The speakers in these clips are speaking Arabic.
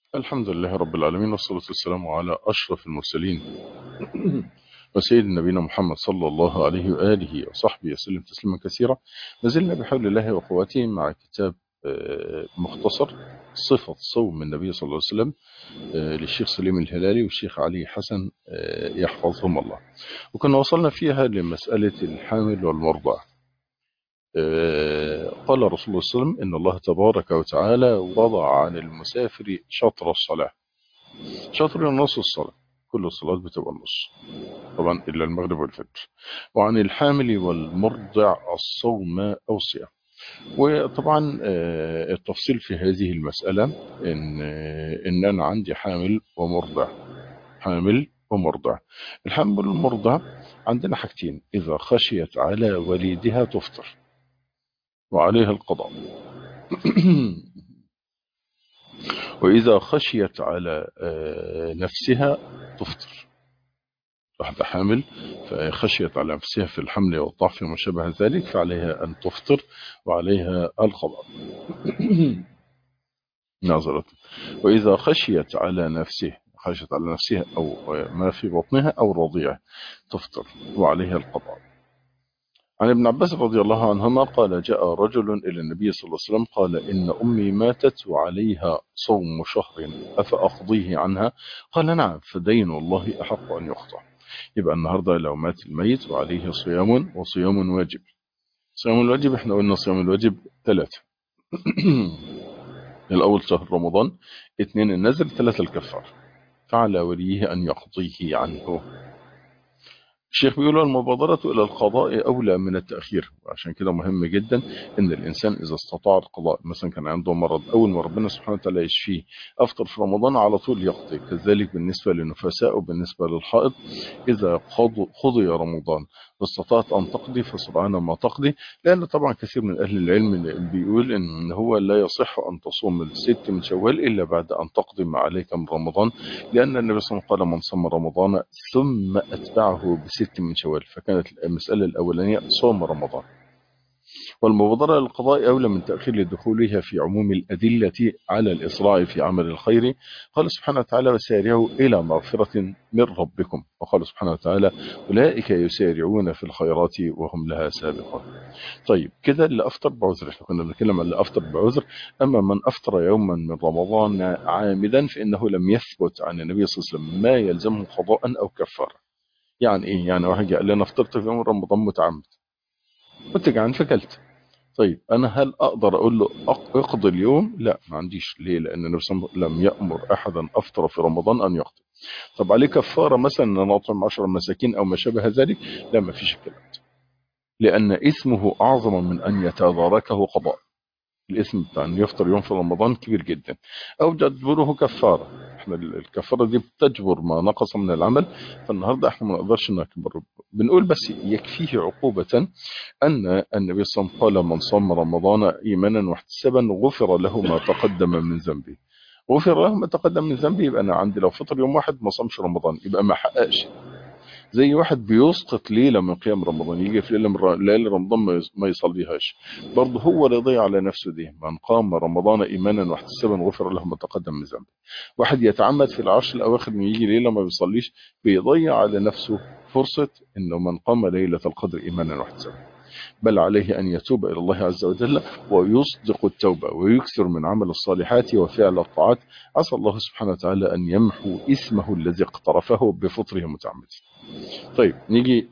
الحمد لله رب العالمين، والصلاة والسلام على أشرف المرسلين وسيد نبينا محمد صلى الله عليه وآله وصحبه وسلم تسليما كثيرا. ما زلنا بحول الله وقوته مع كتاب مختصر صفة صوم النبي صلى الله عليه وسلم للشيخ سليم الهلالي والشيخ علي حسن يحفظهم الله. وكنا وصلنا فيها لمسألة الحامل والمرضع. قال رسول الله صلى الله عليه وسلم إن الله تبارك وتعالى وضع عن المسافر شطر الصلاة، شطر نص الصلاة، كل الصلاة بتبقى نص طبعا إلا المغرب والفجر، وعن الحامل والمرضع الصوم أو الصيام. وطبعا التفصيل في هذه المسألة إن أنا عندي حامل ومرضع. حامل ومرضع. الحامل والمرضع عندنا حاجتين: إذا خشيت على وليدها تفطر وعليها القضاء وإذا خشيت على نفسها تفطر. واحدة حامل فخشيت على نفسها في الحمل والضعف وما شابه ذلك فعليها أن تفطر وعليها القضاء نظرت. وإذا خشيت على نفسه، خشيت على نفسها أو ما في بطنها أو رضيعه تفطر وعليها القضاء. عن ابن عباس رضي الله عنهما قال: جاء رجل إلى النبي صلى الله عليه وسلم قال: إن أمي ماتت وعليها صوم شهر أفأقضيه عنها؟ قال: نعم، فدين الله أحق أن يقضى. يبقى النهاردة لو مات الميت وعليه صيام وصيام واجب. صيام الواجب احنا قلنا صيام الواجب 3 الأول شهر رمضان، 2 النذر، 3 الكفار، فعلى وليه أن يقضيه عنه. الشيخ بيقول: المبادرة إلى القضاء أولى من التأخير. وعشان كده مهم جدا إن الإنسان إذا استطاع القضاء، مثلا كان عنده مرض، أول ما ربنا سبحانه وتعالى يشفيه أفطر في رمضان على طول يقضي. كذلك بالنسبة للنفساء وبالنسبة للحائض، إذا قضي رمضان واستطاعت أن تقضي فسبحان ما تقضي. لأن طبعا كثير من أهل العلم بيقول إن هو لا يصح أن تصوم الست من شوال إلا بعد أن تقضي ما عليك من رمضان، لأن النبي صلى الله عليه وسلم قال: من صام رمضان ثم أتبعه ب6 من شوال. فكانت المسألة الأولانية صوم رمضان. والمبادرة للقضاء أولى من تأخير لدخولها في عموم الأدلة على الإسراع في عمل الخير. قال سبحانه وتعالى: وسارعوا إلى مغفرة من ربكم. وقال سبحانه وتعالى: أولئك يسارعون في الخيرات وهم لها سابقون. طيب كده اللي أفطر بعذر، احنا كنا بنتكلم عن اللي أفطر بعذر. أما من أفطر يوما من رمضان عامدا فإنه لم يثبت عن النبي صلى الله عليه وسلم ما يلزمه قضاء أو كفارة. يعني إيه؟ يعني واحد جاء لنا أفطرت في يوم رمضان متعمد، كنت جعان فكلت. طيب أنا هل أقدر أقول له اقضي اليوم؟ لا، ما عنديش. ليه؟ لأن النبي صلى الله عليه وسلم لم يأمر أحدا أفطر في رمضان أن يقضي. طب عليه كفارة مثلا أن أنا أطعم 10 مساكين أو ما شابه ذلك؟ لا، ما فيش الكلام ده، لأن اسمه أعظم من أن يتداركه قضاء. الاسم بتاع أن يفطر يوم في رمضان كبير جدا. أو تجبره كفارة، احنا الكفارة دي بتجبر ما نقص من العمل. فالنهاردة احنا ما نقدرش نكبر، بنقول بس يكفيه عقوبة أن النبي صلى الله عليه وسلم قال: من صام رمضان إيمانا واحتسابا غفر له ما تقدم من ذنبه. غفر له ما تقدم من ذنبه، يبقى أنا عندي لو فطر يوم واحد ما صامش رمضان يبقى ما حققش. زي واحد بيسقط ليلة من قيام رمضان، يجي في ليلة من ليالي رمضان ما يصليهاش، برضه هو رضي على نفسه دي: من قام رمضان إيمانا واحتسابا غفر له ما تقدم من ذنبه. واحد يتعمد في العشر الأواخر إنه يجي ليلة ما بيصليش، بيضيع على نفسه فرصة إنه من قام ليلة القدر إيمانا واحتسابا. بل عليه أن يتوب إلى الله عز وجل ويصدق التوبة ويكثر من عمل الصالحات وفعل الطاعات، عسى الله سبحانه وتعالى أن يمحو اسمه الذي اقترفه بفطره متعمد. طيب نيجي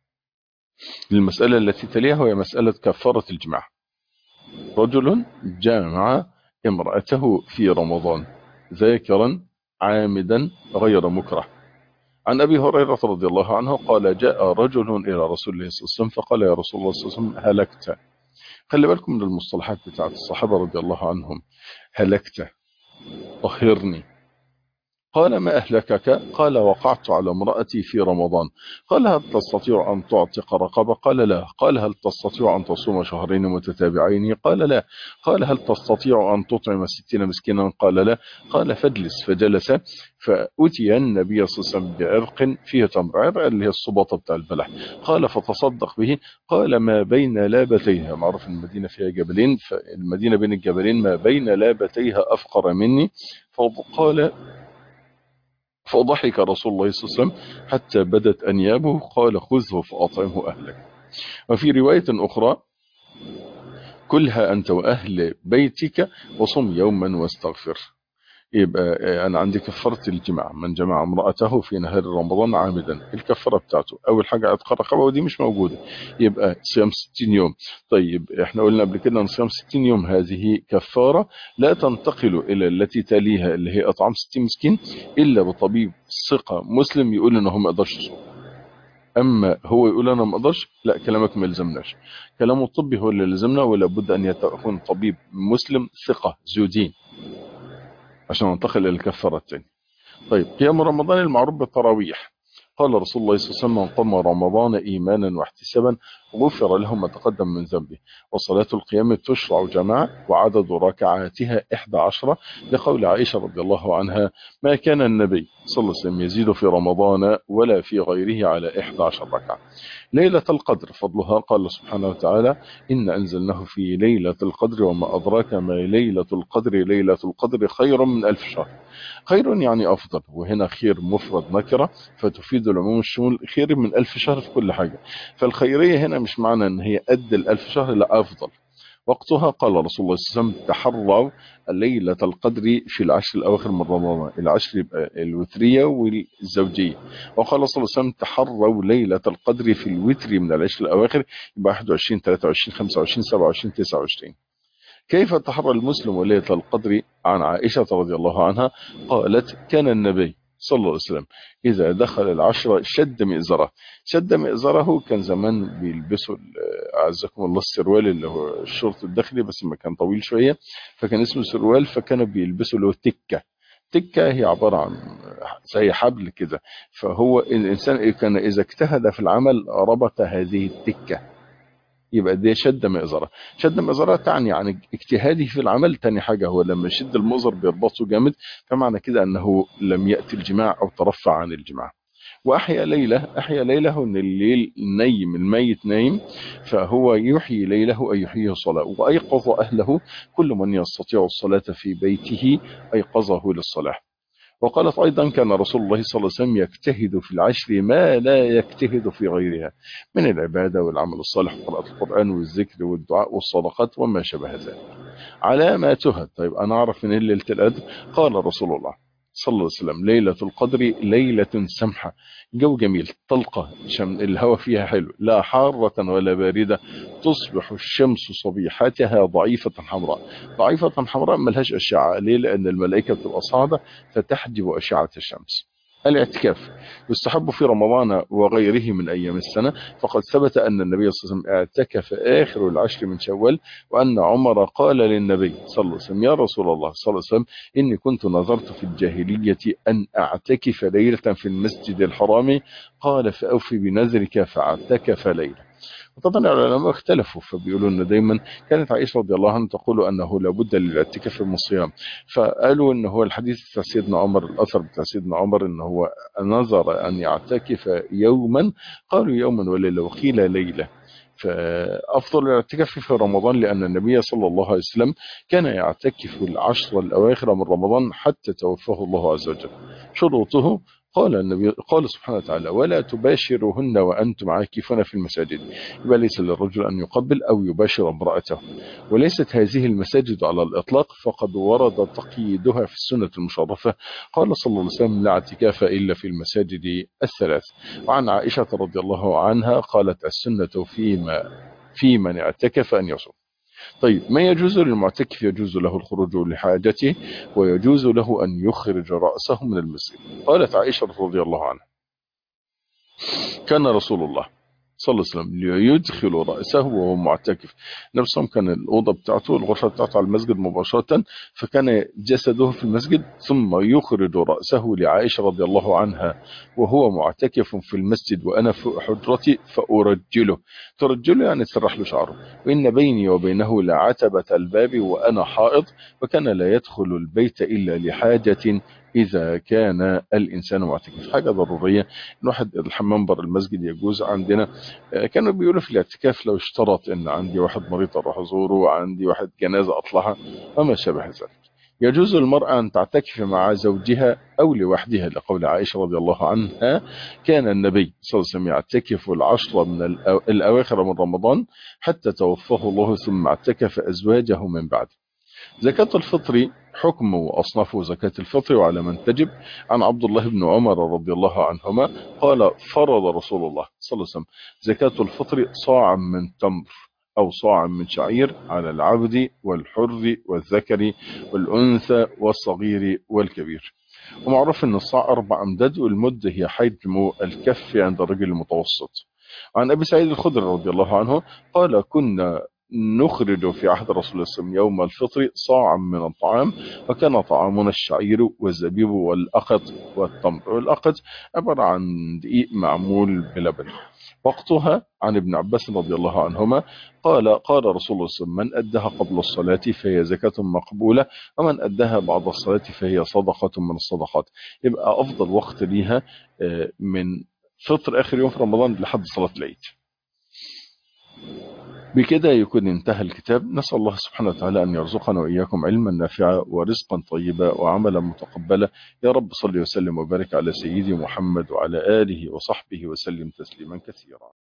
للمسألة التي تليها، وهي مسألة كفارة الجماع. رجل جامع امرأته في رمضان ذاكرا عامدا غير مكره. عن أبي هريرة رضي الله عنه قال: جاء رجل إلى رسول الله صلى الله عليه وسلم فقال: يا رسول الله صلى الله عليه وسلم هلكت. خلي بالكم من المصطلحات بتاعت الصحابة رضي الله عنهم: هلكت، طهرني، قال ما أهلكك؟ قال وقعت على امرأتي في رمضان. قال هل تستطيع أن تعتق رقبة؟ قال لا. قال هل تستطيع أن تصوم شهرين متتابعين؟ قال لا. قال هل تستطيع أن تطعم 60 مسكينا؟ قال لا. قال فاجلس. فجلس. فأتي النبي صلى الله عليه وسلم بعرق فيه تمر، عرق اللي هي الصباطة بتاع البلح. قال فتصدق به. قال ما بين لابتيها، معروف المدينة فيها جبلين، فالمدينة بين الجبلين ما بين لابتيها أفقر مني. فقال فضحك رسول الله صلى الله عليه وسلم حتى بدت أنيابه. قال خذه فأطعمه أهلك. وفي رواية أخرى كلها أنت وأهل بيتك وصم يوما واستغفر. يبقى أنا عندي كفارة الجماع، من جمع امرأته في نهار رمضان عامدا، الكفارة بتاعته أول حاجة عتق رقبة، ودي مش موجودة، يبقى صيام 60 يوم. طيب احنا قلنا قبل كده أن صيام 60 يوم هذه كفارة لا تنتقل إلى التي تليها اللي هي إطعام 60 مسكين إلا بطبيب ثقة مسلم يقول إن هو ما يقدرش يصوم. أما هو يقول أنا ما أقدرش، لا، كلامك ما يلزمناش، كلامه الطبي هو اللي لزمنا، ولا بد أن يكون طبيب مسلم ثقة ذو دين عشان ننتقل إلى الكفارة الثانية. طيب قيام رمضان المعروف بالتراويح. قال رسول الله صلى الله عليه وسلم من قام رمضان إيمانا واحتسابا غفر له ما تقدم من ذنبه. وصلاة القيام تشرع جماعة وعدد ركعاتها 11، لقول عائشة رضي الله عنها ما كان النبي صلى الله عليه وسلم يزيد في رمضان ولا في غيره على 11 ركعة. ليلة القدر فضلها، قال سبحانه وتعالى إن أنزلناه في ليلة القدر وما أدراك ما ليلة القدر، ليلة القدر خير من 1000 شهر. خير يعني أفضل، وهنا خير مفرد نكرة فتفيد العموم الشمول، خير من 1000 شهر في كل حاجة. فالخيرية هنا مش معنى أن هي قد 1000 شهر، لا، أفضل. وقتها قال رسول الله صلى الله عليه وسلم تحروا ليلة القدر في العشر الأواخر من رمضان، العشر يبقى الوترية والزوجية. وقال صلى الله عليه وسلم تحروا ليلة القدر في الوتر من العشر الأواخر، يبقى 21 23 25 27 29. كيف تحرى المسلم ليلة القدر؟ عن عائشة رضي الله عنها قالت كان النبي صلى الله عليه وسلم إذا دخل العشرة شد مئزره. شد مئزره كان زمان بيلبسوا أعزكم الله السروال اللي هو الشورت الداخلي، بس ما كان طويل شوية فكان اسمه سروال، فكانوا بيلبسوا له تكة. تكة هي عبارة عن زي حبل كده، فهو الإنسان كان إذا اجتهد في العمل ربط هذه التكة، يبقى دي شد مئزرة. شد مئزرة تعني عن اجتهاده في العمل. تاني حاجة هو لما يشد المئزر بيربطه جامد، فمعنى كده أنه لم يأتي الجماع أو ترفع عن الجماع. وأحيا ليلة، أحيا ليله أن الليل نايم، الميت نايم، فهو يحيي ليله أي يحييه صلاة. وأيقظ أهله، كل من يستطيع الصلاة في بيته أيقظه للصلاة. وقالت أيضا كان رسول الله صلى الله عليه وسلم يجتهد في العشر ما لا يجتهد في غيرها من العبادة والعمل الصالح وقراءة القرآن والذكر والدعاء والصدقات وما شابه ذلك. علاماتها، طيب أنا أعرف من ليلة القدر. قال رسول الله صلى الله عليه وسلم ليلة القدر ليلة سمحة، جو جميل، طلقة الهواء فيها حلو، لا حارة ولا باردة، تصبح الشمس صبيحتها ضعيفة حمراء. ضعيفة حمراء ملهاش أشعة، ليه؟ لأن الملائكة بتبقى صاعدة فتحجب أشعة الشمس. الاعتكاف يستحب في رمضان وغيره من أيام السنة، فقد ثبت أن النبي صلى الله عليه وسلم اعتكف آخر العشر من شوال، وأن عمر قال للنبي صلى الله عليه وسلم يا رسول الله صلى الله عليه وسلم إني كنت نظرت في الجاهلية أن أعتكف ليلة في المسجد الحرام، قال فأوفي بنذرك، فاعتكف ليلة. وطبعا العلماء اختلفوا، فبيقولوا ان دايما كانت عائشه رضي الله عنها تقول انه لابد للاعتكاف من الصيام، فقالوا ان هو الحديث بتاع سيدنا عمر، الاثر بتاع سيدنا عمر ان هو نظر ان يعتكف يوما، قالوا يوما وليله، وقيل ليله. فأفضل الاعتكاف في رمضان لأن النبي صلى الله عليه وسلم كان يعتكف العشر الأواخر من رمضان حتى توفاه الله عز وجل. شروطه قال النبي، قال سبحانه وتعالى ولا تباشرهن وأنتم عاكفون في المساجد، يبقى ليس للرجل أن يقبل أو يباشر امرأته. وليست هذه المساجد على الإطلاق، فقد ورد تقييدها في السنة المشرفة. قال صلى الله عليه وسلم لا اعتكاف إلا في المساجد الثلاث. وعن عائشة رضي الله عنها قالت السنة في من اعتكف أن يصوم. طيب ما يجوز للمعتكف؟ يجوز له الخروج لحاجته، ويجوز له أن يخرج رأسه من المسجد. قالت عائشة رضي الله عنها كان رسول الله صلى الله عليه وسلم ليدخل رأسه وهو معتكف. النبي صلى الله عليه وسلم كان الأوضة بتاعته الغرفة بتاعته على المسجد مباشرة، فكان جسده في المسجد ثم يخرج رأسه لعائشة رضي الله عنها وهو معتكف في المسجد وأنا في حجرتي فأرجله. ترجله يعني تسرح له شعره. وإن بيني وبينه لعتبة الباب وأنا حائض، وكان لا يدخل البيت إلا لحاجة إذا كان الإنسان معتكف، حاجة ضرورية. الواحد الحمام بر المسجد يجوز عندنا. كانوا بيقولوا في الاعتكاف لو اشترط ان عندي واحد مريض اروح ازوره، عندي واحد جنازة اطلعها وما شابه ذلك. يجوز للمرأة أن تعتكف مع زوجها أو لوحدها، لقول عائشة رضي الله عنها كان النبي صلى الله عليه وسلم يعتكف العشر من الأواخر من رمضان حتى توفاه الله، ثم اعتكف أزواجه من بعد. زكاة الفطر حكم وأصناف زكاة الفطر وعلى من تجب. عن عبد الله بن عمر رضي الله عنهما قال فرض رسول الله صلى الله عليه وسلم زكاة الفطر صاعا من تمر أو صاعا من شعير على العبد والحر والذكر والأنثى والصغير والكبير. ومعروف أن الصاع 4 أمداد، والمد هي حجم الكف عند الرجل المتوسط. عن أبي سعيد الخدري رضي الله عنه قال كنا نخرج في عهد رسول الله صلى الله عليه وسلم يوم الفطر صاعا من الطعام، وكان طعامنا الشعير والزبيب والأقط والتمر. والأقط عبارة عن دقيق معمول بلبن. وقتها عن ابن عباس رضي الله عنهما قال رسول الله صلى الله عليه وسلم من أدها قبل الصلاة فهي زكاة مقبولة، ومن أدها بعد الصلاة فهي صدقة من الصدقات. يبقى أفضل وقت ليها من فطر آخر يوم في رمضان لحد صلاة العيد. بكده يكون انتهى الكتاب. نسأل الله سبحانه وتعالى أن يرزقنا وإياكم علما نافعا ورزقا طيبا وعملا متقبلا. يا رب صل وسلم وبارك على سيدي محمد وعلى آله وصحبه وسلم تسليما كثيرا.